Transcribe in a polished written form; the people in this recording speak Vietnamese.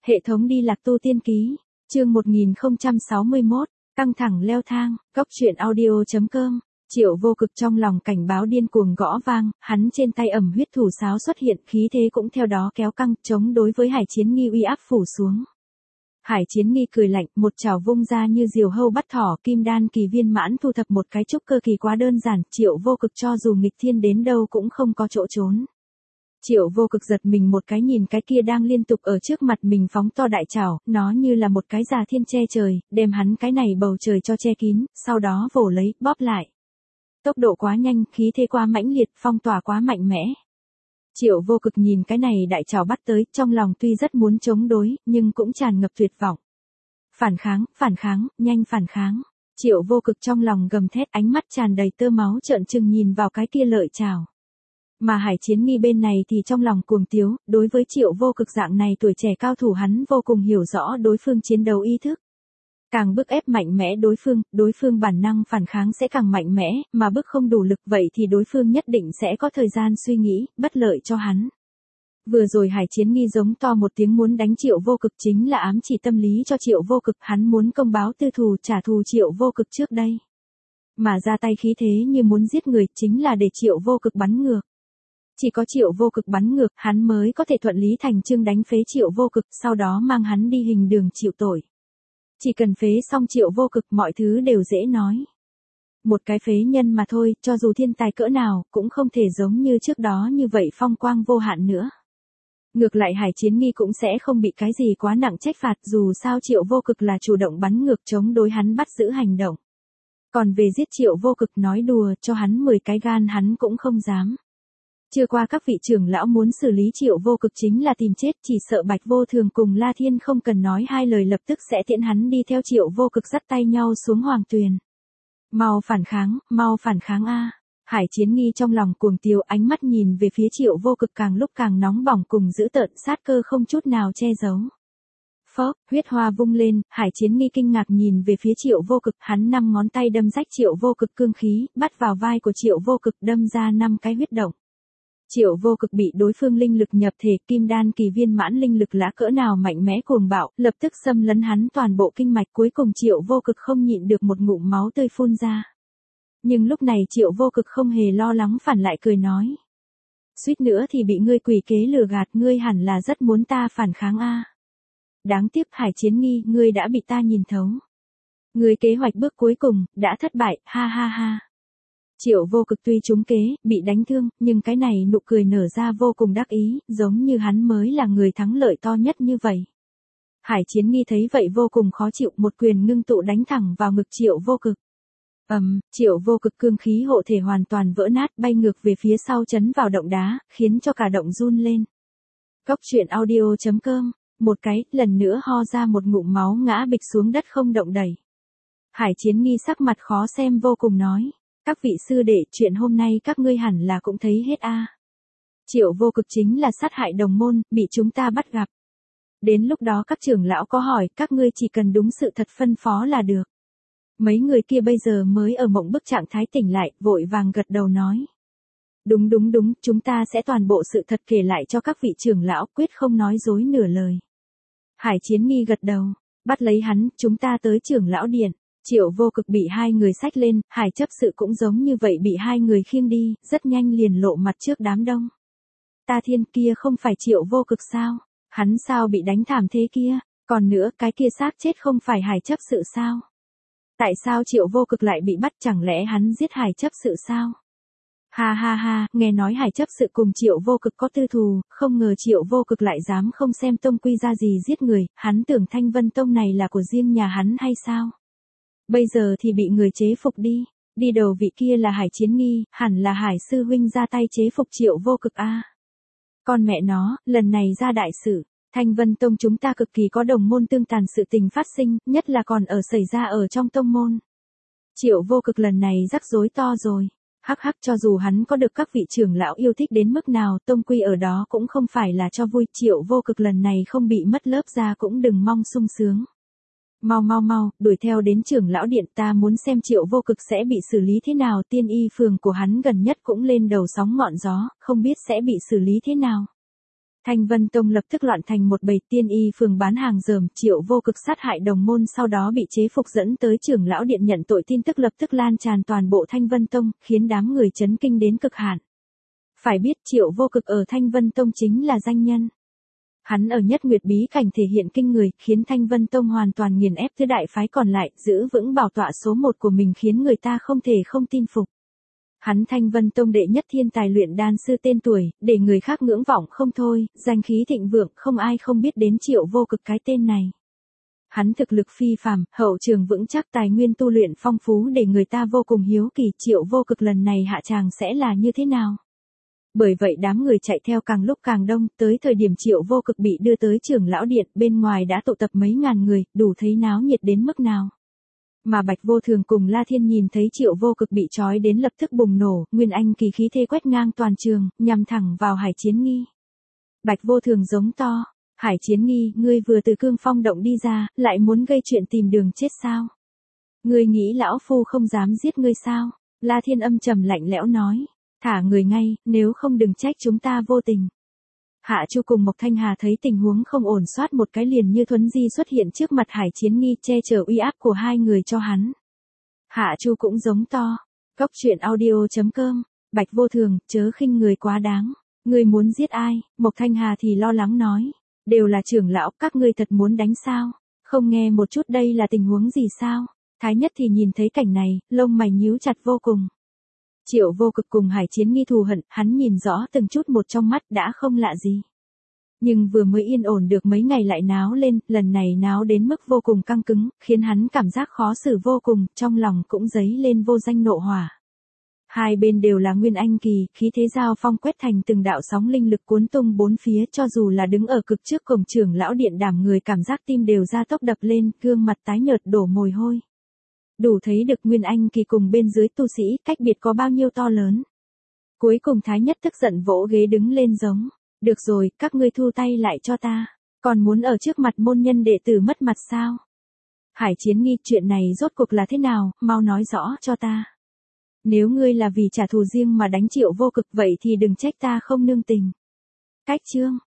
Hệ thống đi lạc tu tiên ký, chương 1061, căng thẳng leo thang, góc truyện audio.com. Triệu Vô Cực trong lòng cảnh báo điên cuồng gõ vang, hắn trên tay ẩm huyết thủ sáo xuất hiện, khí thế cũng theo đó kéo căng, chống đối với Hải Chiến Nghi uy áp phủ xuống. Hải Chiến Nghi cười lạnh, một chảo vung ra như diều hâu bắt thỏ, kim đan kỳ viên mãn thu thập một cái trúc cơ kỳ quá đơn giản, Triệu Vô Cực cho dù nghịch thiên đến đâu cũng không có chỗ trốn. Triệu Vô Cực giật mình một cái nhìn cái kia đang liên tục ở trước mặt mình phóng to đại chảo, nó như là một cái già thiên che trời, đem hắn cái này bầu trời cho che kín, sau đó vồ lấy, bóp lại. Tốc độ quá nhanh, khí thế quá mãnh liệt, phong tỏa quá mạnh mẽ. Triệu Vô Cực nhìn cái này đại chảo bắt tới, trong lòng tuy rất muốn chống đối, nhưng cũng tràn ngập tuyệt vọng. Phản kháng, nhanh phản kháng. Triệu Vô Cực trong lòng gầm thét, ánh mắt tràn đầy tơ máu trợn trừng nhìn vào cái kia lợi chảo. Mà Hải Chiến Nghi bên này thì trong lòng cuồng tiếu, đối với Triệu Vô Cực dạng này tuổi trẻ cao thủ hắn vô cùng hiểu rõ đối phương chiến đấu ý thức. Càng bức ép mạnh mẽ đối phương bản năng phản kháng sẽ càng mạnh mẽ, mà bức không đủ lực vậy thì đối phương nhất định sẽ có thời gian suy nghĩ, bất lợi cho hắn. Vừa rồi Hải Chiến Nghi giống to một tiếng muốn đánh Triệu Vô Cực chính là ám chỉ tâm lý cho Triệu Vô Cực, hắn muốn công báo tư thù trả thù Triệu Vô Cực trước đây. Mà ra tay khí thế như muốn giết người chính là để Triệu Vô Cực bắn ngược. Chỉ có Triệu Vô Cực bắn ngược, hắn mới có thể thuận lý thành chương đánh phế Triệu Vô Cực, sau đó mang hắn đi hình đường chịu tội. Chỉ cần phế xong Triệu Vô Cực mọi thứ đều dễ nói. Một cái phế nhân mà thôi, cho dù thiên tài cỡ nào, cũng không thể giống như trước đó như vậy phong quang vô hạn nữa. Ngược lại Hải Chiến Nghi cũng sẽ không bị cái gì quá nặng trách phạt, dù sao Triệu Vô Cực là chủ động bắn ngược chống đối hắn bắt giữ hành động. Còn về giết Triệu Vô Cực nói đùa, cho hắn 10 cái gan hắn cũng không dám. Chưa qua các vị trưởng lão muốn xử lý Triệu Vô Cực chính là tìm chết, chỉ sợ Bạch Vô Thường cùng La Thiên không cần nói hai lời lập tức sẽ tiễn hắn đi theo Triệu Vô Cực dắt tay nhau xuống hoàng tuyền. Mau phản kháng a! Hải Chiến Nghi trong lòng cuồng tiếu, ánh mắt nhìn về phía Triệu Vô Cực càng lúc càng nóng bỏng cùng dữ tợn, sát cơ không chút nào che giấu. Phốc, huyết hoa vung lên, Hải Chiến Nghi kinh ngạc nhìn về phía Triệu Vô Cực, hắn 5 ngón tay đâm rách Triệu Vô Cực cương khí, bắt vào vai của Triệu Vô Cực đâm ra 5 cái huyết động. Triệu Vô Cực bị đối phương linh lực nhập thể, kim đan kỳ viên mãn linh lực lá cỡ nào mạnh mẽ cuồng bạo, lập tức xâm lấn hắn toàn bộ kinh mạch, cuối cùng Triệu Vô Cực không nhịn được một ngụm máu tươi phun ra. Nhưng lúc này Triệu Vô Cực không hề lo lắng, phản lại cười nói: suýt nữa thì bị ngươi quỷ kế lừa gạt, ngươi hẳn là rất muốn ta phản kháng a. Đáng tiếc Hải Chiến Nghi, ngươi đã bị ta nhìn thấu. Ngươi kế hoạch bước cuối cùng đã thất bại, ha ha ha. Triệu Vô Cực tuy trúng kế, bị đánh thương, nhưng cái này nụ cười nở ra vô cùng đắc ý, giống như hắn mới là người thắng lợi to nhất như vậy. Hải Chiến Nghi thấy vậy vô cùng khó chịu, một quyền ngưng tụ đánh thẳng vào ngực Triệu Vô Cực. Triệu Vô Cực cương khí hộ thể hoàn toàn vỡ nát, bay ngược về phía sau chấn vào động đá, khiến cho cả động run lên. Góc truyện audio.com, một cái, lần nữa ho ra một ngụm máu ngã bịch xuống đất không động đẩy. Hải Chiến Nghi sắc mặt khó xem vô cùng nói: các vị sư đệ, chuyện hôm nay các ngươi hẳn là cũng thấy hết a. Triệu Vô Cực chính là sát hại đồng môn, bị chúng ta bắt gặp. Đến lúc đó các trưởng lão có hỏi, các ngươi chỉ cần đúng sự thật phân phó là được. Mấy người kia bây giờ mới ở mộng bức trạng thái tỉnh lại, vội vàng gật đầu nói: đúng, chúng ta sẽ toàn bộ sự thật kể lại cho các vị trưởng lão, quyết không nói dối nửa lời. Hải Chiến Nghi gật đầu, bắt lấy hắn, chúng ta tới trưởng lão điện. Triệu Vô Cực bị hai người xách lên, Hải chấp sự cũng giống như vậy bị hai người khiêng đi, rất nhanh liền lộ mặt trước đám đông. Ta thiên, kia không phải Triệu Vô Cực sao? Hắn sao bị đánh thảm thế kia? Còn nữa, cái kia xác chết không phải Hải chấp sự sao? Tại sao Triệu Vô Cực lại bị bắt, chẳng lẽ hắn giết Hải chấp sự sao? Ha ha ha, nghe nói Hải chấp sự cùng Triệu Vô Cực có tư thù, không ngờ Triệu Vô Cực lại dám không xem tông quy ra gì giết người, hắn tưởng Thanh Vân Tông này là của riêng nhà hắn hay sao? Bây giờ thì bị người chế phục đi, đi đầu vị kia là Hải Chiến Nghi, hẳn là Hải sư huynh ra tay chế phục Triệu Vô Cực a. Con mẹ nó, lần này ra đại sự, Thanh Vân Tông chúng ta cực kỳ có đồng môn tương tàn sự tình phát sinh, nhất là còn xảy ra ở trong tông môn. Triệu Vô Cực lần này rắc rối to rồi. Hắc hắc, cho dù hắn có được các vị trưởng lão yêu thích đến mức nào, tông quy ở đó cũng không phải là cho vui, Triệu Vô Cực lần này không bị mất lớp da cũng đừng mong sung sướng. Mau, đuổi theo đến trưởng lão điện, ta muốn xem Triệu Vô Cực sẽ bị xử lý thế nào, tiên y phường của hắn gần nhất cũng lên đầu sóng ngọn gió, không biết sẽ bị xử lý thế nào. Thanh Vân Tông lập tức loạn thành một bầy, tiên y phường bán hàng dởm, Triệu Vô Cực sát hại đồng môn sau đó bị chế phục dẫn tới trưởng lão điện nhận tội, tin tức lập tức lan tràn toàn bộ Thanh Vân Tông, khiến đám người chấn kinh đến cực hạn. Phải biết Triệu Vô Cực ở Thanh Vân Tông chính là danh nhân. Hắn ở Nhất Nguyệt bí cảnh thể hiện kinh người, khiến Thanh Vân Tông hoàn toàn nghiền ép tứ đại phái còn lại, giữ vững bảo tọa số 1 của mình khiến người ta không thể không tin phục. Hắn Thanh Vân Tông đệ nhất thiên tài luyện đan sư tên tuổi, để người khác ngưỡng vọng không thôi, danh khí thịnh vượng, không ai không biết đến Triệu Vô Cực cái tên này. Hắn thực lực phi phàm, hậu trường vững chắc, tài nguyên tu luyện phong phú để người ta vô cùng hiếu kỳ Triệu Vô Cực lần này hạ tràng sẽ là như thế nào. Bởi vậy đám người chạy theo càng lúc càng đông, tới thời điểm Triệu Vô Cực bị đưa tới trưởng lão điện, bên ngoài đã tụ tập mấy ngàn người, đủ thấy náo nhiệt đến mức nào. Mà Bạch Vô Thường cùng La Thiên nhìn thấy Triệu Vô Cực bị trói đến lập tức bùng nổ, nguyên anh kỳ khí thế quét ngang toàn trường, nhằm thẳng vào Hải Chiến Nghi. Bạch Vô Thường giống to, Hải Chiến Nghi, ngươi vừa từ Cương Phong động đi ra, lại muốn gây chuyện tìm đường chết sao? Ngươi nghĩ lão phu không dám giết ngươi sao? La Thiên âm trầm lạnh lẽo nói, thả người ngay, nếu không đừng trách chúng ta vô tình. Hạ Chu cùng Mộc Thanh Hà thấy tình huống không ổn, soát một cái liền như thuấn di xuất hiện trước mặt Hải Chiến Nghi, che chở uy áp của hai người cho hắn. Hạ Chu cũng giống to, Cốc Truyện Audio.com, Bạch Vô Thường, chớ khinh người quá đáng, ngươi muốn giết ai? Mộc Thanh Hà thì lo lắng nói, đều là trưởng lão, các ngươi thật muốn đánh sao? Không nghe một chút đây là tình huống gì sao? Thái Nhất thì nhìn thấy cảnh này, lông mày nhíu chặt vô cùng. Triệu Vô Cực cùng Hải Chiến Nghi thù hận, hắn nhìn rõ từng chút một trong mắt đã không lạ gì. Nhưng vừa mới yên ổn được mấy ngày lại náo lên, lần này náo đến mức vô cùng căng cứng, khiến hắn cảm giác khó xử vô cùng, trong lòng cũng dấy lên vô danh nộ hỏa. Hai bên đều là nguyên anh kỳ, khí thế giao phong quét thành từng đạo sóng linh lực cuốn tung bốn phía, cho dù là đứng ở cực trước cổng trưởng lão điện đảm người cảm giác tim đều ra tốc đập lên, gương mặt tái nhợt đổ mồ hôi. Đủ thấy được nguyên anh kỳ cùng bên dưới tu sĩ, cách biệt có bao nhiêu to lớn. Cuối cùng Thái Nhất tức giận vỗ ghế đứng lên giống, được rồi, các ngươi thu tay lại cho ta, còn muốn ở trước mặt môn nhân đệ tử mất mặt sao? Hải Chiến Nghi, chuyện này rốt cuộc là thế nào, mau nói rõ cho ta. Nếu ngươi là vì trả thù riêng mà đánh Triệu Vô Cực vậy thì đừng trách ta không nương tình. Cách chương